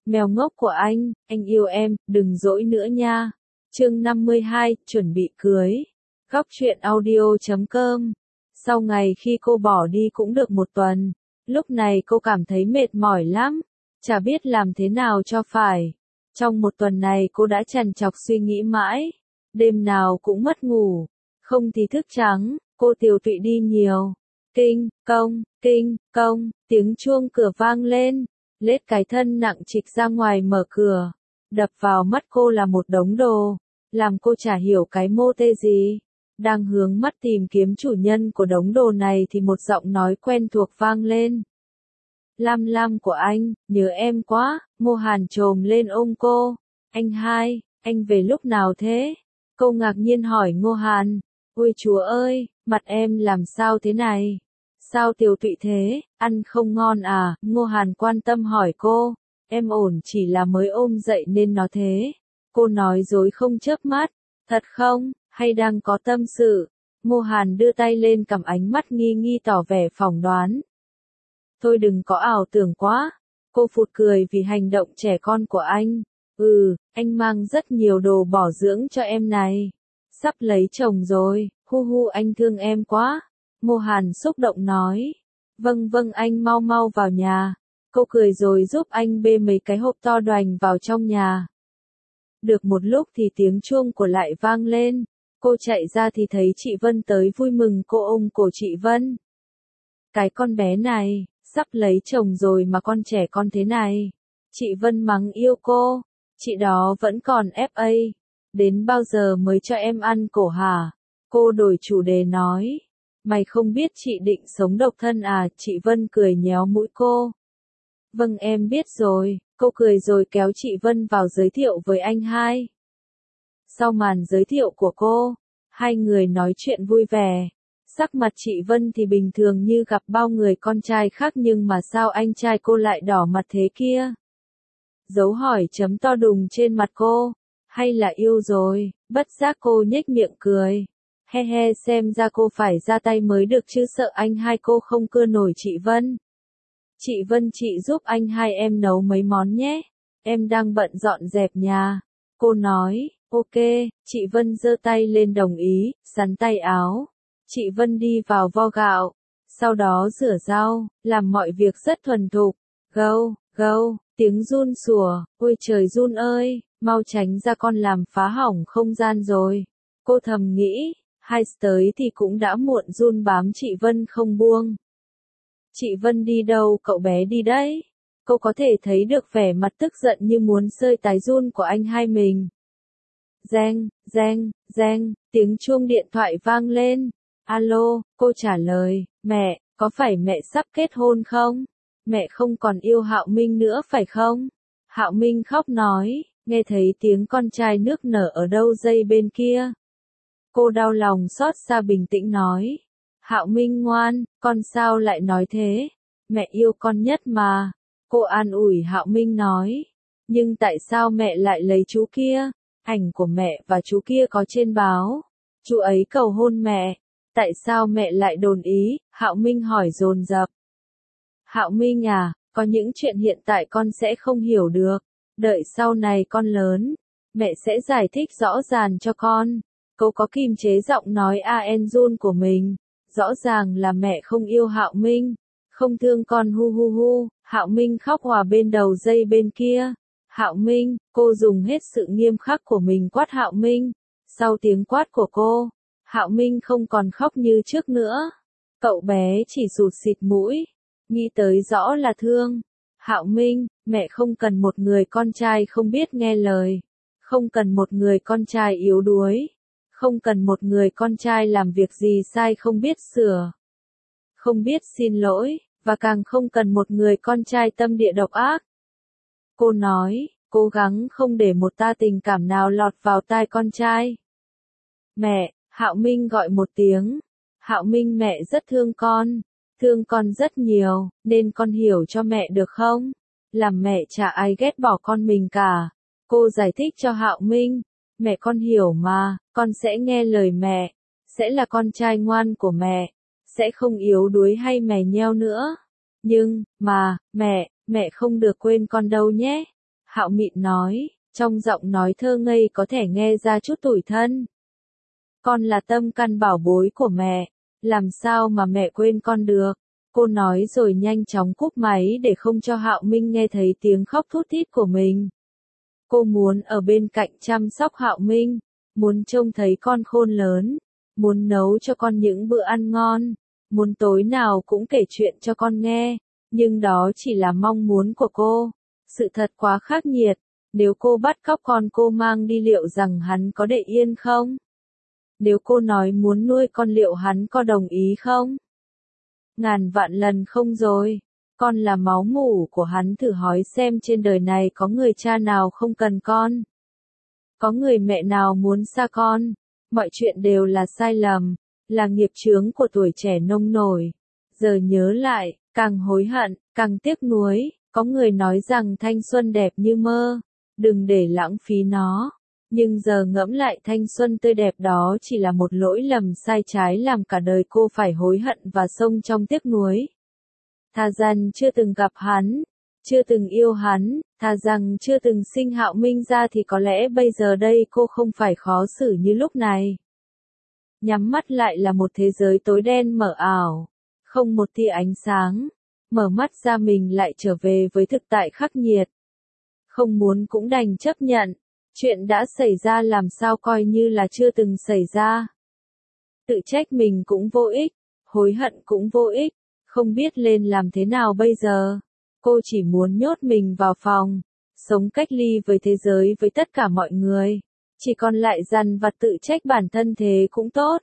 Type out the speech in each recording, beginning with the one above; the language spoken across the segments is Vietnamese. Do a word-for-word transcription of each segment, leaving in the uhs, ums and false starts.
Mèo ngốc của anh, anh yêu em, đừng dỗi nữa nha. Chương năm mươi hai, chuẩn bị cưới. Góc truyện audio chấm com. Sau ngày khi cô bỏ đi cũng được một tuần, lúc này cô cảm thấy mệt mỏi lắm, chả biết làm thế nào cho phải. Trong một tuần này cô đã trằn trọc suy nghĩ mãi, đêm nào cũng mất ngủ, không thì thức trắng, cô tiều tụy đi nhiều. Kinh, công, kinh, công, tiếng chuông cửa vang lên, lết cái thân nặng trịch ra ngoài mở cửa, đập vào mắt cô là một đống đồ, làm cô chả hiểu cái mô tê gì. Đang hướng mắt tìm kiếm chủ nhân của đống đồ này thì một giọng nói quen thuộc vang lên. Lam Lam của anh, nhớ em quá. Ngô Hàn chồm lên ôm cô. Anh hai, anh về lúc nào thế? Cô ngạc nhiên hỏi Ngô Hàn. Ôi chúa ơi, mặt em làm sao thế này? Sao tiều tụy thế, ăn không ngon à? Ngô Hàn quan tâm hỏi cô. Em ổn, chỉ là mới ôm dậy nên nó thế. Cô nói dối không chớp mắt. Thật không, hay đang có tâm sự? Ngô Hàn đưa tay lên cầm, ánh mắt nghi nghi tỏ vẻ phỏng đoán. Thôi đừng có ảo tưởng quá. Cô phụt cười vì hành động trẻ con của anh. Ừ, anh mang rất nhiều đồ bảo dưỡng cho em này. Sắp lấy chồng rồi, hu hu, anh thương em quá. Ngô Hàn xúc động nói. Vâng vâng, anh mau mau vào nhà. Cô cười rồi giúp anh bê mấy cái hộp to đoành vào trong nhà. Được một lúc thì tiếng chuông của lại vang lên. Cô chạy ra thì thấy chị Vân tới vui mừng, cô ôm cổ chị Vân. Cái con bé này, sắp lấy chồng rồi mà con trẻ con thế này. Chị Vân mắng yêu cô. Chị đó vẫn còn ép a. Đến bao giờ mới cho em ăn cổ hả? Cô đổi chủ đề nói. Mày không biết chị định sống độc thân à? Chị Vân cười nhéo mũi cô. Vâng em biết rồi. Cô cười rồi kéo chị Vân vào giới thiệu với anh hai. Sau màn giới thiệu của cô, hai người nói chuyện vui vẻ. Sắc mặt chị Vân thì bình thường như gặp bao người con trai khác, nhưng mà sao anh trai cô lại đỏ mặt thế kia? Dấu hỏi chấm to đùng trên mặt cô. Hay là yêu rồi? Bất giác cô nhếch miệng cười. He he, xem ra cô phải ra tay mới được chứ, sợ anh hai cô không cưa nổi chị Vân. Chị Vân, chị giúp anh hai em nấu mấy món nhé. Em đang bận dọn dẹp nhà. Cô nói. Ok, chị Vân giơ tay lên đồng ý, sắn tay áo. Chị Vân đi vào vo gạo, sau đó rửa rau, làm mọi việc rất thuần thục. Gâu, gâu, tiếng giun sủa, ôi trời giun ơi, mau tránh ra, con làm phá hỏng không gian rồi. Cô thầm nghĩ, hai tới thì cũng đã muộn, giun bám chị Vân không buông. Chị Vân đi đâu, cậu bé đi đấy? Cô có thể thấy được vẻ mặt tức giận như muốn sơi tái giun của anh hai mình. Reng, reng, reng, tiếng chuông điện thoại vang lên. Alo, cô trả lời. Mẹ, có phải mẹ sắp kết hôn không? Mẹ không còn yêu Hạo Minh nữa phải không? Hạo Minh khóc nói, nghe thấy tiếng con trai nước nở ở đâu dây bên kia. Cô đau lòng xót xa bình tĩnh nói. Hạo Minh ngoan, con sao lại nói thế? Mẹ yêu con nhất mà. Cô an ủi Hạo Minh nói. Nhưng tại sao mẹ lại lấy chú kia? Ảnh của mẹ và chú kia có trên báo. Chú ấy cầu hôn mẹ. Tại sao mẹ lại đồn ý? Hạo Minh hỏi dồn dập. Hạo Minh à, có những chuyện hiện tại con sẽ không hiểu được. Đợi sau này con lớn, mẹ sẽ giải thích rõ ràng cho con. Cô có kiềm chế giọng nói an run của mình. Rõ ràng là mẹ không yêu Hạo Minh, không thương con, hu hu hu. Hạo Minh khóc hòa bên đầu dây bên kia. Hạo Minh, cô dùng hết sự nghiêm khắc của mình quát Hạo Minh. Sau tiếng quát của cô, Hạo Minh không còn khóc như trước nữa. Cậu bé chỉ sụt xịt mũi, nghĩ tới rõ là thương. Hạo Minh, mẹ không cần một người con trai không biết nghe lời, không cần một người con trai yếu đuối, không cần một người con trai làm việc gì sai không biết sửa, không biết xin lỗi, và càng không cần một người con trai tâm địa độc ác. Cô nói, cố gắng không để một tia tình cảm nào lọt vào tai con trai. Mẹ, Hạo Minh gọi một tiếng. Hạo Minh, mẹ rất thương con, thương con rất nhiều, nên con hiểu cho mẹ được không? Làm mẹ chả ai ghét bỏ con mình cả. Cô giải thích cho Hạo Minh, mẹ con hiểu mà, con sẽ nghe lời mẹ, sẽ là con trai ngoan của mẹ, sẽ không yếu đuối hay mè nheo nữa. Nhưng, mà, mẹ, mẹ không được quên con đâu nhé. Hạo Mịn nói, trong giọng nói thơ ngây có thể nghe ra chút tủi thân. Con là tâm căn bảo bối của mẹ, làm sao mà mẹ quên con được. Cô nói rồi nhanh chóng cúp máy để không cho Hạo Minh nghe thấy tiếng khóc thút thít của mình. Cô muốn ở bên cạnh chăm sóc Hạo Minh, muốn trông thấy con khôn lớn, muốn nấu cho con những bữa ăn ngon, muốn tối nào cũng kể chuyện cho con nghe, nhưng đó chỉ là mong muốn của cô. Sự thật quá khắc nghiệt, nếu cô bắt cóc con cô mang đi liệu rằng hắn có để yên không? Nếu cô nói muốn nuôi con liệu hắn có đồng ý không? Ngàn vạn lần không rồi. Con là máu mủ của hắn, thử hỏi xem trên đời này có người cha nào không cần con. Có người mẹ nào muốn xa con. Mọi chuyện đều là sai lầm, là nghiệp chướng của tuổi trẻ nông nổi. Giờ nhớ lại, càng hối hận, càng tiếc nuối. Có người nói rằng thanh xuân đẹp như mơ, đừng để lãng phí nó. Nhưng giờ ngẫm lại thanh xuân tươi đẹp đó chỉ là một lỗi lầm sai trái làm cả đời cô phải hối hận và sống trong tiếc nuối. Thà rằng chưa từng gặp hắn, chưa từng yêu hắn, thà rằng chưa từng sinh Hạo Minh ra thì có lẽ bây giờ đây cô không phải khó xử như lúc này. Nhắm mắt lại là một thế giới tối đen mờ ảo, không một tia ánh sáng. Mở mắt ra mình lại trở về với thực tại khắc nghiệt. Không muốn cũng đành chấp nhận. Chuyện đã xảy ra làm sao coi như là chưa từng xảy ra. Tự trách mình cũng vô ích, hối hận cũng vô ích, không biết lên làm thế nào bây giờ. Cô chỉ muốn nhốt mình vào phòng, sống cách ly với thế giới với tất cả mọi người. Chỉ còn lại dằn vặt tự trách bản thân thế cũng tốt.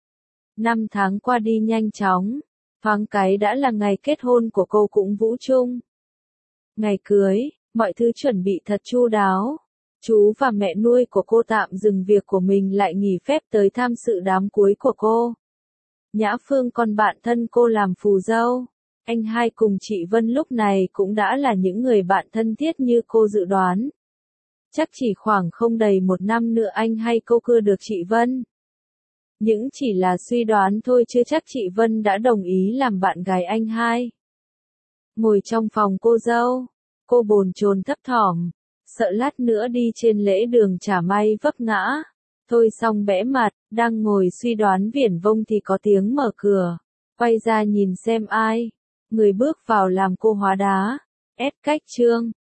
Năm tháng qua đi nhanh chóng, thoáng cái đã là ngày kết hôn của cô cũng Vũ Trung. Ngày cưới, mọi thứ chuẩn bị thật chu đáo. Chú và mẹ nuôi của cô tạm dừng việc của mình lại nghỉ phép tới tham dự đám cưới của cô. Nhã Phương con bạn thân cô làm phù dâu. Anh hai cùng chị Vân lúc này cũng đã là những người bạn thân thiết như cô dự đoán. Chắc chỉ khoảng không đầy một năm nữa anh hay cô cưa được chị Vân. Những chỉ là suy đoán thôi chưa chắc chị Vân đã đồng ý làm bạn gái anh hai. Ngồi trong phòng cô dâu, cô bồn chồn thấp thỏm, sợ lát nữa đi trên lễ đường chả may vấp ngã. Thôi xong bẽ mặt, đang ngồi suy đoán viển vông thì có tiếng mở cửa. Quay ra nhìn xem ai. Người bước vào làm cô hóa đá. Ép cách trương.